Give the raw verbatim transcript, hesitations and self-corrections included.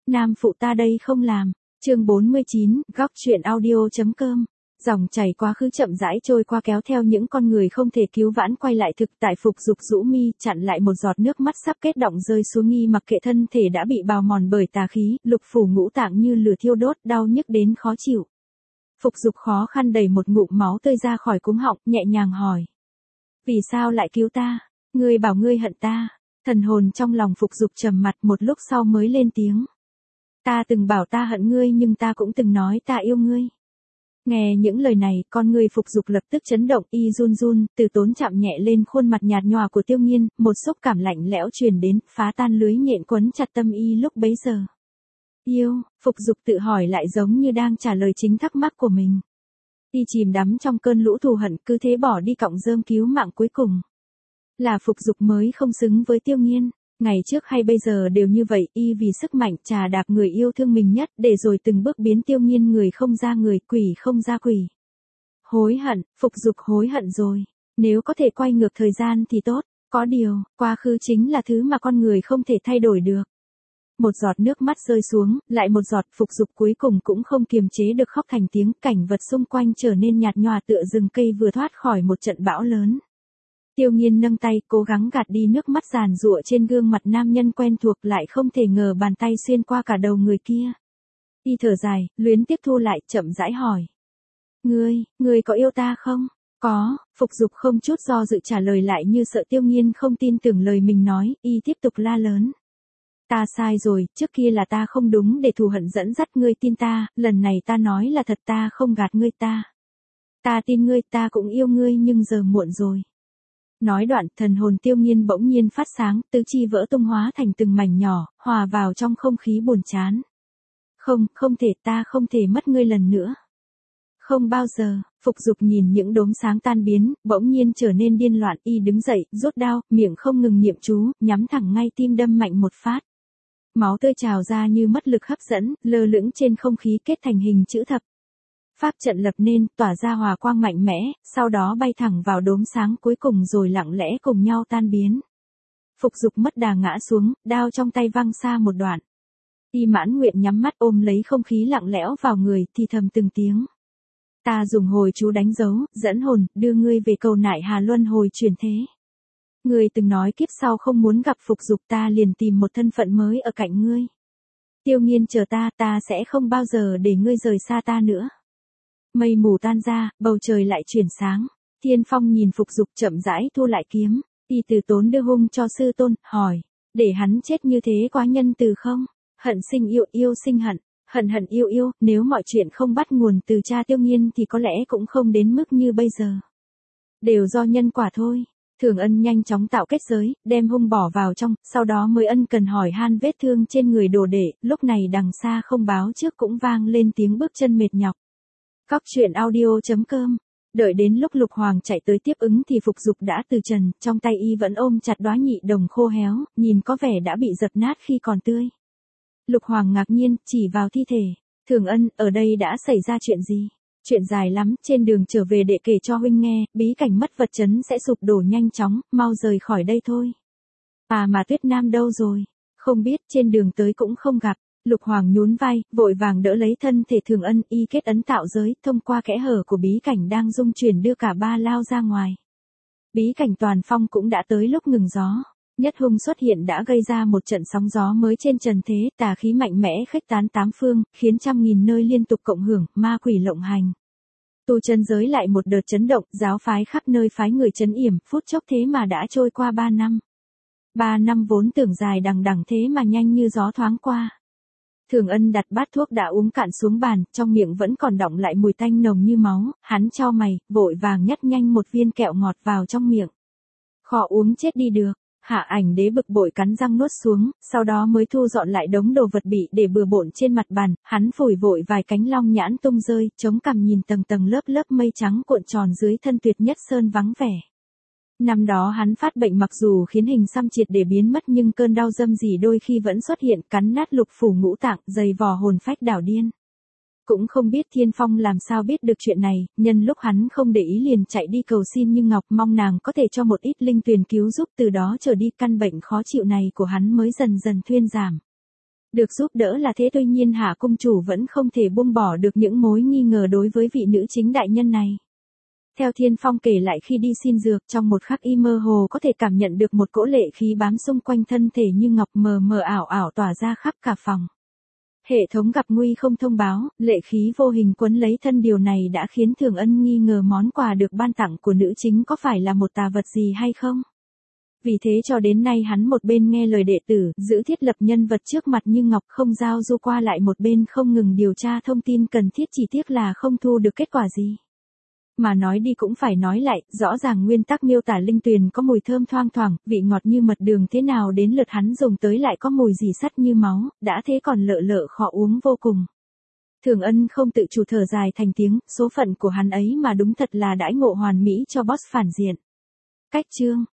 Nam phụ ta đây không làm. Chương bốn mươi chín, góc truyện audio.com. Dòng chảy quá khứ chậm rãi trôi qua kéo theo những con người không thể cứu vãn quay lại thực tại. Phục Dục rũ mi, chặn lại một giọt nước mắt sắp kết động rơi xuống. Nghi mặc kệ thân thể đã bị bào mòn bởi tà khí, lục phủ ngũ tạng như lửa thiêu đốt, đau nhức đến khó chịu. Phục Dục khó khăn đẩy một ngụm máu tươi ra khỏi cuống họng, nhẹ nhàng hỏi: vì sao lại cứu ta? Ngươi bảo ngươi hận ta. Thần hồn trong lòng Phục Dục trầm mặt, một lúc sau mới lên tiếng: ta từng bảo ta hận ngươi, nhưng ta cũng từng nói ta yêu ngươi. Nghe những lời này, con người Phục Dục lập tức chấn động, y run run, từ tốn chạm nhẹ lên khuôn mặt nhạt nhòa của Tiêu Nghiên, một xúc cảm lạnh lẽo truyền đến, phá tan lưới nhện quấn chặt tâm y lúc bấy giờ. Yêu, Phục Dục tự hỏi lại giống như đang trả lời chính thắc mắc của mình. Y chìm đắm trong cơn lũ thù hận, cứ thế bỏ đi cọng rơm cứu mạng cuối cùng. Là Phục Dục mới không xứng với Tiêu Nghiên. Ngày trước hay bây giờ đều như vậy, y vì sức mạnh trà đạp người yêu thương mình nhất, để rồi từng bước biến Tiêu Nghiên người không ra người, quỷ không ra quỷ. Hối hận, Phục Dục hối hận rồi. Nếu có thể quay ngược thời gian thì tốt, có điều, quá khứ chính là thứ mà con người không thể thay đổi được. Một giọt nước mắt rơi xuống, lại một giọt. Phục Dục cuối cùng cũng không kiềm chế được khóc thành tiếng, cảnh vật xung quanh trở nên nhạt nhòa tựa rừng cây vừa thoát khỏi một trận bão lớn. Tiêu Nghiên nâng tay, cố gắng gạt đi nước mắt giàn giụa trên gương mặt nam nhân quen thuộc, lại không thể ngờ bàn tay xuyên qua cả đầu người kia. Y thở dài, luyến tiếp thu lại, chậm rãi hỏi: Ngươi, ngươi có yêu ta không? Có, Phục Dục không chút do dự trả lời, lại như sợ Tiêu Nghiên không tin tưởng lời mình nói, y tiếp tục la lớn: Ta sai rồi, trước kia là ta không đúng để thù hận dẫn dắt ngươi tin ta, lần này ta nói là thật, ta không gạt ngươi, ta. Ta tin ngươi, ta cũng yêu ngươi, nhưng giờ muộn rồi. Nói đoạn, thần hồn Tiêu Nghiên bỗng nhiên phát sáng, tứ chi vỡ tung hóa thành từng mảnh nhỏ, hòa vào trong không khí buồn chán. Không, không thể, ta không thể mất ngươi lần nữa. Không bao giờ. Phục Dục nhìn những đốm sáng tan biến, bỗng nhiên trở nên điên loạn, y đứng dậy, rút đao, miệng không ngừng niệm chú, nhắm thẳng ngay tim đâm mạnh một phát. Máu tươi trào ra như mất lực hấp dẫn, lơ lửng trên không khí kết thành hình chữ thập. Pháp trận lập nên, tỏa ra hòa quang mạnh mẽ, sau đó bay thẳng vào đốm sáng cuối cùng rồi lặng lẽ cùng nhau tan biến. Phục Dục mất đà ngã xuống, đao trong tay văng xa một đoạn. Y mãn nguyện nhắm mắt ôm lấy không khí lặng lẽo vào người, thì thầm từng tiếng: Ta dùng hồi chú đánh dấu, dẫn hồn, đưa ngươi về cầu nại hà luân hồi chuyển thế. Ngươi từng nói kiếp sau không muốn gặp Phục Dục, ta liền tìm một thân phận mới ở cạnh ngươi. Tiêu Nghiên chờ ta, ta sẽ không bao giờ để ngươi rời xa ta nữa. Mây mù tan ra, bầu trời lại chuyển sáng. Thiên Phong nhìn Phục Dục chậm rãi thu lại kiếm, y từ tốn đưa hung cho sư tôn, hỏi: để hắn chết như thế quá nhân từ không? Hận sinh yêu, yêu sinh hận, hận hận yêu yêu, nếu mọi chuyện không bắt nguồn từ cha Tiêu Nghiên thì có lẽ cũng không đến mức như bây giờ. Đều do nhân quả thôi. Thường Ân nhanh chóng tạo kết giới, đem hung bỏ vào trong, sau đó mới ân cần hỏi han vết thương trên người đồ đệ. Lúc này đằng xa không báo trước cũng vang lên tiếng bước chân mệt nhọc. Góc truyện audio.com. Đợi đến lúc Lục Hoàng chạy tới tiếp ứng thì Phục Dục đã từ trần, trong tay y vẫn ôm chặt đóa nhị đồng khô héo, nhìn có vẻ đã bị dập nát khi còn tươi. Lục Hoàng ngạc nhiên, chỉ vào thi thể: Thường Ân, ở đây đã xảy ra chuyện gì? Chuyện dài lắm, trên đường trở về để kể cho huynh nghe, bí cảnh mất vật trấn sẽ sụp đổ nhanh chóng, mau rời khỏi đây thôi. À mà Tuyết Nam đâu rồi? Không biết, trên đường tới cũng không gặp. Lục Hoàng nhún vai, vội vàng đỡ lấy thân thể Thường Ân, y kết ấn tạo giới, thông qua kẽ hở của bí cảnh đang dung chuyển đưa cả ba lao ra ngoài. Bí cảnh toàn phong cũng đã tới lúc ngừng gió. Nhất hung xuất hiện đã gây ra một trận sóng gió mới trên trần thế, tà khí mạnh mẽ khuếch tán tám phương, khiến trăm nghìn nơi liên tục cộng hưởng, ma quỷ lộng hành. Tu chân giới lại một đợt chấn động, giáo phái khắp nơi phái người trấn yểm, phút chốc thế mà đã trôi qua ba năm. Ba năm vốn tưởng dài đằng đằng thế mà nhanh như gió thoáng qua. Thường Ân đặt bát thuốc đã uống cạn xuống bàn, trong miệng vẫn còn đọng lại mùi tanh nồng như máu, hắn chau mày, vội vàng nhét nhanh một viên kẹo ngọt vào trong miệng. Khó uống chết đi được. Hạ Ảnh Đế bực bội cắn răng nuốt xuống, sau đó mới thu dọn lại đống đồ vật bị để bừa bộn trên mặt bàn, hắn phủi vội vài cánh long nhãn tung rơi, chống cằm nhìn tầng tầng lớp lớp mây trắng cuộn tròn dưới thân Tuyệt Nhất Sơn vắng vẻ. Năm đó hắn phát bệnh mặc dù khiến hình xăm triệt để biến mất, nhưng cơn đau dâm dỉ đôi khi vẫn xuất hiện, cắn nát lục phủ ngũ tạng, dày vò hồn phách đảo điên. Cũng không biết Thiên Phong làm sao biết được chuyện này, nhân lúc hắn không để ý liền chạy đi cầu xin Như Ngọc, mong nàng có thể cho một ít linh tuyền cứu giúp, từ đó trở đi căn bệnh khó chịu này của hắn mới dần dần thuyên giảm. Được giúp đỡ là thế, tuy nhiên Hạ cung chủ vẫn không thể buông bỏ được những mối nghi ngờ đối với vị nữ chính đại nhân này. Theo Thiên Phong kể lại, khi đi xin dược, trong một khắc y mơ hồ có thể cảm nhận được một cỗ lệ khí bám xung quanh thân thể như ngọc, mờ mờ ảo ảo tỏa ra khắp cả phòng. Hệ thống gặp nguy không thông báo, lệ khí vô hình quấn lấy thân, điều này đã khiến Thường Ân nghi ngờ món quà được ban tặng của nữ chính có phải là một tà vật gì hay không. Vì thế cho đến nay hắn một bên nghe lời đệ tử, giữ thiết lập nhân vật trước mặt như ngọc, không giao du qua lại, một bên không ngừng điều tra thông tin cần thiết, chỉ tiếc là không thu được kết quả gì. Mà nói đi cũng phải nói lại, rõ ràng nguyên tắc miêu tả linh tuyền có mùi thơm thoang thoảng, vị ngọt như mật đường, thế nào đến lượt hắn dùng tới lại có mùi dì sắt như máu, đã thế còn lợ lợ khó uống vô cùng. Thường Ân không tự chủ thở dài thành tiếng, số phận của hắn ấy mà đúng thật là đãi ngộ hoàn mỹ cho boss phản diện. Cách chương